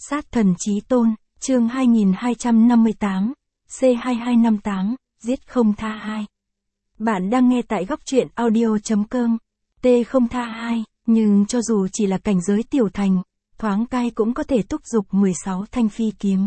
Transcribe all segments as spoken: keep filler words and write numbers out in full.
Sát thần chí tôn, chương hai nghìn hai trăm năm mươi tám, C hai hai năm tám, giết không tha hai. Bạn đang nghe tại góc truyện audio.com, T không tha hai, nhưng cho dù chỉ là cảnh giới tiểu thành, thoáng cai cũng có thể thúc giục mười sáu thanh phi kiếm.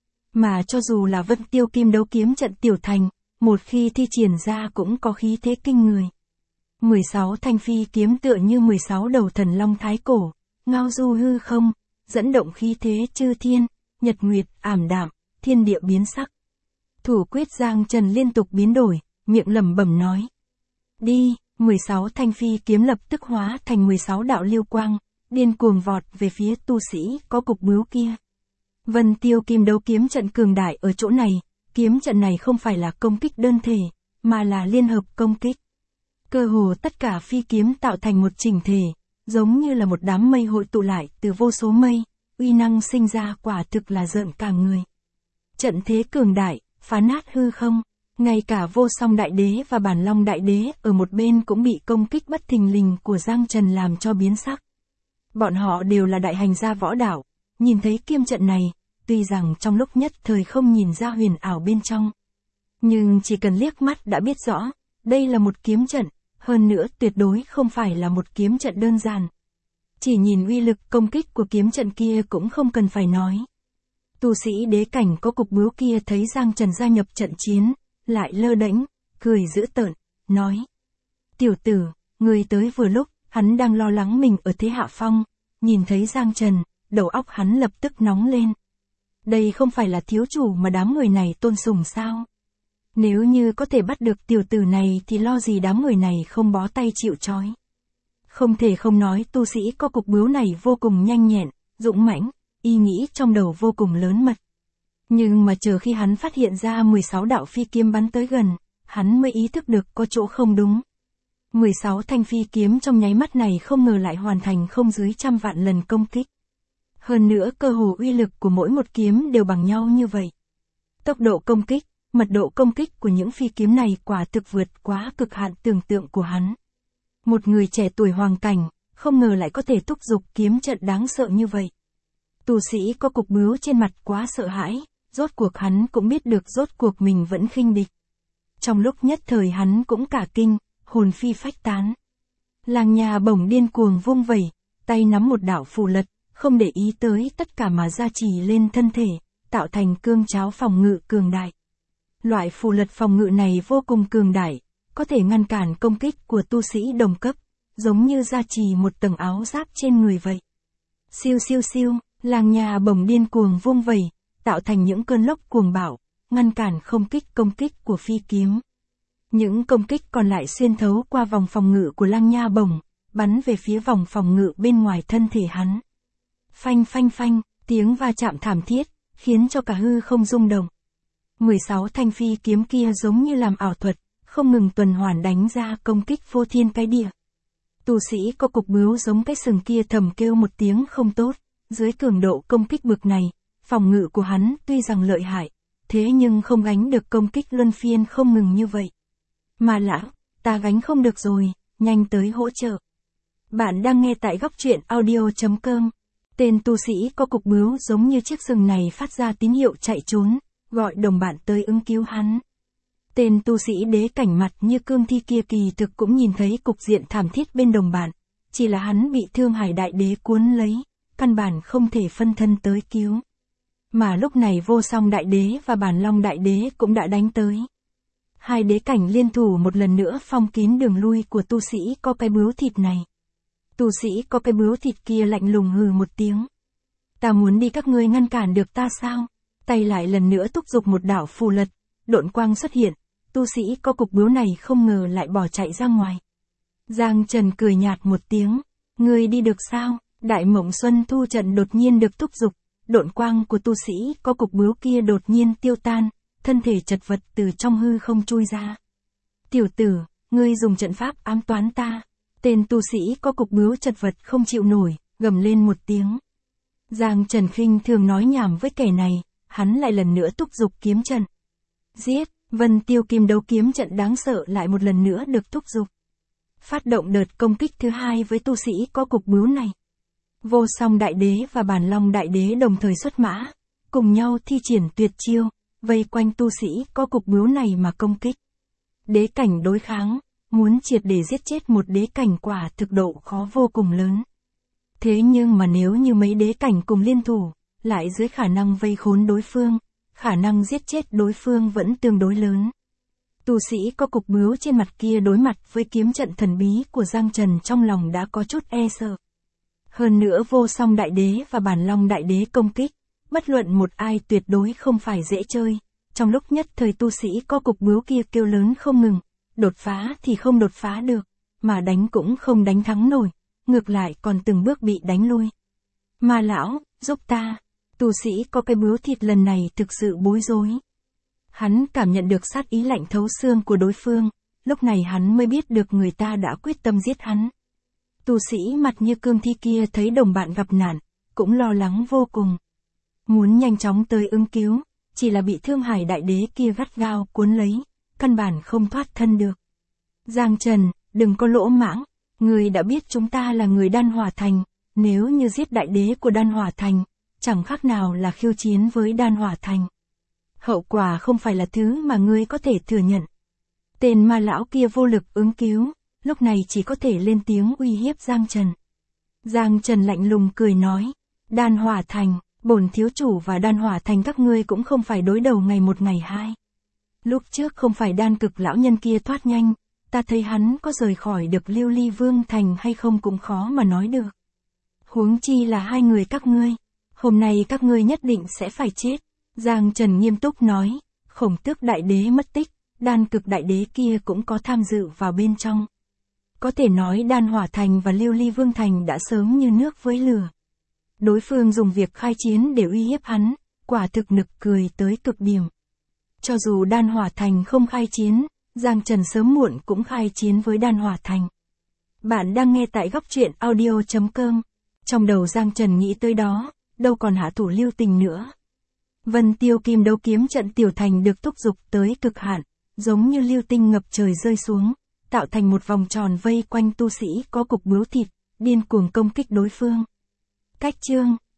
Mà cho dù là Vân Tiêu Kim đấu kiếm trận tiểu thành, một khi thi triển ra cũng có khí thế kinh người. mười sáu thanh phi kiếm tựa như mười sáu đầu thần long thái cổ, ngao du hư không, dẫn động khí thế chư thiên, nhật nguyệt ảm đạm, thiên địa biến sắc. Thủ quyết Giang Trần liên tục biến đổi, miệng lẩm bẩm nói: "Đi!" mười sáu thanh phi kiếm lập tức hóa thành mười sáu đạo lưu quang, điên cuồng vọt về phía tu sĩ có cục bướu kia. Vân Tiêu Kim đấu kiếm trận cường đại ở chỗ này, kiếm trận này không phải là công kích đơn thể, mà là liên hợp công kích. Cơ hồ tất cả phi kiếm tạo thành một chỉnh thể, giống như là một đám mây hội tụ lại từ vô số mây, uy năng sinh ra quả thực là rợn cả người. Trận thế cường đại, phá nát hư không, ngay cả Vô Song Đại Đế và Bản Long Đại Đế ở một bên cũng bị công kích bất thình lình của Giang Trần làm cho biến sắc. Bọn họ đều là đại hành gia võ đạo, nhìn thấy kiếm trận này, tuy rằng trong lúc nhất thời không nhìn ra huyền ảo bên trong, nhưng chỉ cần liếc mắt đã biết rõ, đây là một kiếm trận, hơn nữa tuyệt đối không phải là một kiếm trận đơn giản. Chỉ nhìn uy lực công kích của kiếm trận kia cũng không cần phải nói. Tu sĩ đế cảnh có cục bướu kia thấy Giang Trần gia nhập trận chiến, lại lơ đễnh, cười dữ tợn, nói: "Tiểu tử, ngươi tới vừa lúc." Hắn đang lo lắng mình ở thế hạ phong, nhìn thấy Giang Trần, đầu óc hắn lập tức nóng lên. Đây không phải là thiếu chủ mà đám người này tôn sùng sao? Nếu như có thể bắt được tiểu tử này thì lo gì đám người này không bó tay chịu trói. Không thể không nói tu sĩ có cục bướu này vô cùng nhanh nhẹn, dũng mãnh, ý nghĩ trong đầu vô cùng lớn mật. Nhưng mà chờ khi hắn phát hiện ra mười sáu đạo phi kiếm bắn tới gần, hắn mới ý thức được có chỗ không đúng. mười sáu thanh phi kiếm trong nháy mắt này không ngờ lại hoàn thành không dưới trăm vạn lần công kích. Hơn nữa cơ hồ uy lực của mỗi một kiếm đều bằng nhau như vậy. Tốc độ công kích, mật độ công kích của những phi kiếm này quả thực vượt quá cực hạn tưởng tượng của hắn. Một người trẻ tuổi hoàng cảnh, không ngờ lại có thể thúc giục kiếm trận đáng sợ như vậy. Tu sĩ có cục bướu trên mặt quá sợ hãi, rốt cuộc hắn cũng biết được rốt cuộc mình vẫn khinh địch. Trong lúc nhất thời hắn cũng cả kinh, hồn phi phách tán. Lang Nha bổng điên cuồng vung vẩy, tay nắm một đạo phù lật, không để ý tới tất cả mà gia trì lên thân thể, tạo thành cương cháo phòng ngự cường đại. Loại phù lật phòng ngự này vô cùng cường đại, có thể ngăn cản công kích của tu sĩ đồng cấp, giống như gia trì một tầng áo giáp trên người vậy. Siêu siêu siêu, Lang Nha bổng điên cuồng vung vẩy, tạo thành những cơn lốc cuồng bạo, ngăn cản không kích công kích của phi kiếm. Những công kích còn lại xuyên thấu qua vòng phòng ngự của Lang Nha bổng, bắn về phía vòng phòng ngự bên ngoài thân thể hắn. Phanh phanh phanh, tiếng va chạm thảm thiết, khiến cho cả hư không rung động. mười sáu thanh phi kiếm kia giống như làm ảo thuật, không ngừng tuần hoàn đánh ra công kích phô thiên cái địa. Tu sĩ có cục bướu giống cái sừng kia thầm kêu một tiếng không tốt, dưới cường độ công kích bực này, phòng ngự của hắn tuy rằng lợi hại, thế nhưng không gánh được công kích luân phiên không ngừng như vậy. Mà lão, ta gánh không được rồi, nhanh tới hỗ trợ. Bạn đang nghe tại góc truyện audio.com. Tên tu sĩ có cục bướu giống như chiếc sừng này phát ra tín hiệu chạy trốn, gọi đồng bạn tới ứng cứu hắn. Tên tu sĩ đế cảnh mặt như cương thi kia kỳ thực cũng nhìn thấy cục diện thảm thiết bên đồng bạn, chỉ là hắn bị Thương Hải Đại Đế cuốn lấy, căn bản không thể phân thân tới cứu. Mà lúc này Vô Song Đại Đế và Bản Long Đại Đế cũng đã đánh tới. Hai đế cảnh liên thủ một lần nữa phong kín đường lui của tu sĩ có cái bướu thịt này. Tu sĩ có cái bướu thịt kia lạnh lùng hừ một tiếng. Ta muốn đi, các ngươi ngăn cản được ta sao? Tay lại lần nữa thúc giục một đạo phù lật, độn quang xuất hiện, tu sĩ có cục bướu này không ngờ lại bỏ chạy ra ngoài. Giang Trần cười nhạt một tiếng, ngươi đi được sao? Đại Mộng Xuân Thu trận đột nhiên được thúc giục, độn quang của tu sĩ có cục bướu kia đột nhiên tiêu tan, thân thể chật vật từ trong hư không chui ra. Tiểu tử, ngươi dùng trận pháp ám toán ta. Tên tu sĩ có cục bướu chật vật không chịu nổi, gầm lên một tiếng. Giang Trần khinh thường nói nhảm với kẻ này, hắn lại lần nữa thúc giục kiếm trận. Giết, Vân Tiêu Kim đấu kiếm trận đáng sợ lại một lần nữa được thúc giục. Phát động đợt công kích thứ hai với tu sĩ có cục bướu này. Vô Song Đại Đế và Bản Long Đại Đế đồng thời xuất mã, cùng nhau thi triển tuyệt chiêu, vây quanh tu sĩ có cục bướu này mà công kích. Đế cảnh đối kháng, muốn triệt để giết chết một đế cảnh quả thực độ khó vô cùng lớn. Thế nhưng mà nếu như mấy đế cảnh cùng liên thủ, lại dưới khả năng vây khốn đối phương, khả năng giết chết đối phương vẫn tương đối lớn. Tu sĩ có cục bướu trên mặt kia đối mặt với kiếm trận thần bí của Giang Trần trong lòng đã có chút e sợ. Hơn nữa Vô Song Đại Đế và Bản Long Đại Đế công kích, bất luận một ai tuyệt đối không phải dễ chơi. Trong lúc nhất thời tu sĩ có cục bướu kia kêu lớn không ngừng, đột phá thì không đột phá được, mà đánh cũng không đánh thắng nổi, ngược lại còn từng bước bị đánh lui. Ma lão, giúp ta, tu sĩ có cái bướu thịt lần này thực sự bối rối. Hắn cảm nhận được sát ý lạnh thấu xương của đối phương, lúc này hắn mới biết được người ta đã quyết tâm giết hắn. Tu sĩ mặt như cương thi kia thấy đồng bạn gặp nạn, cũng lo lắng vô cùng. Muốn nhanh chóng tới ứng cứu, chỉ là bị Thương Hải Đại Đế kia gắt gao cuốn lấy, căn bản không thoát thân được. Giang Trần, đừng có lỗ mãng, người đã biết chúng ta là người Đan Hỏa Thành, nếu như giết Đại Đế của Đan Hỏa Thành, chẳng khác nào là khiêu chiến với Đan Hỏa Thành. Hậu quả không phải là thứ mà ngươi có thể thừa nhận. Tên ma lão kia vô lực ứng cứu, lúc này chỉ có thể lên tiếng uy hiếp Giang Trần. Giang Trần lạnh lùng cười nói, Đan Hỏa Thành, bổn thiếu chủ và Đan Hỏa Thành các ngươi cũng không phải đối đầu ngày một ngày hai. Lúc trước không phải đan cực lão nhân kia thoát nhanh, ta thấy hắn có rời khỏi được Lưu Ly Vương Thành hay không cũng khó mà nói được. Huống chi là hai người các ngươi, hôm nay các ngươi nhất định sẽ phải chết. Giang Trần nghiêm túc nói, Khổng Tước Đại Đế mất tích, đan cực đại đế kia cũng có tham dự vào bên trong. Có thể nói Đan Hỏa Thành và Lưu Ly Vương Thành đã sớm như nước với lửa. Đối phương dùng việc khai chiến để uy hiếp hắn, quả thực nực cười tới cực điểm. Cho dù Đan Hỏa Thành không khai chiến, Giang Trần sớm muộn cũng khai chiến với Đan Hỏa Thành. Bạn đang nghe tại góc truyện audio chấm com. Trong đầu Giang Trần nghĩ tới đó, đâu còn hạ thủ lưu tình nữa. Vân Tiêu Kim Đấu kiếm trận tiểu thành được thúc giục tới cực hạn, giống như lưu tinh ngập trời rơi xuống, tạo thành một vòng tròn vây quanh tu sĩ có cục bướu thịt, điên cuồng công kích đối phương. Cách chương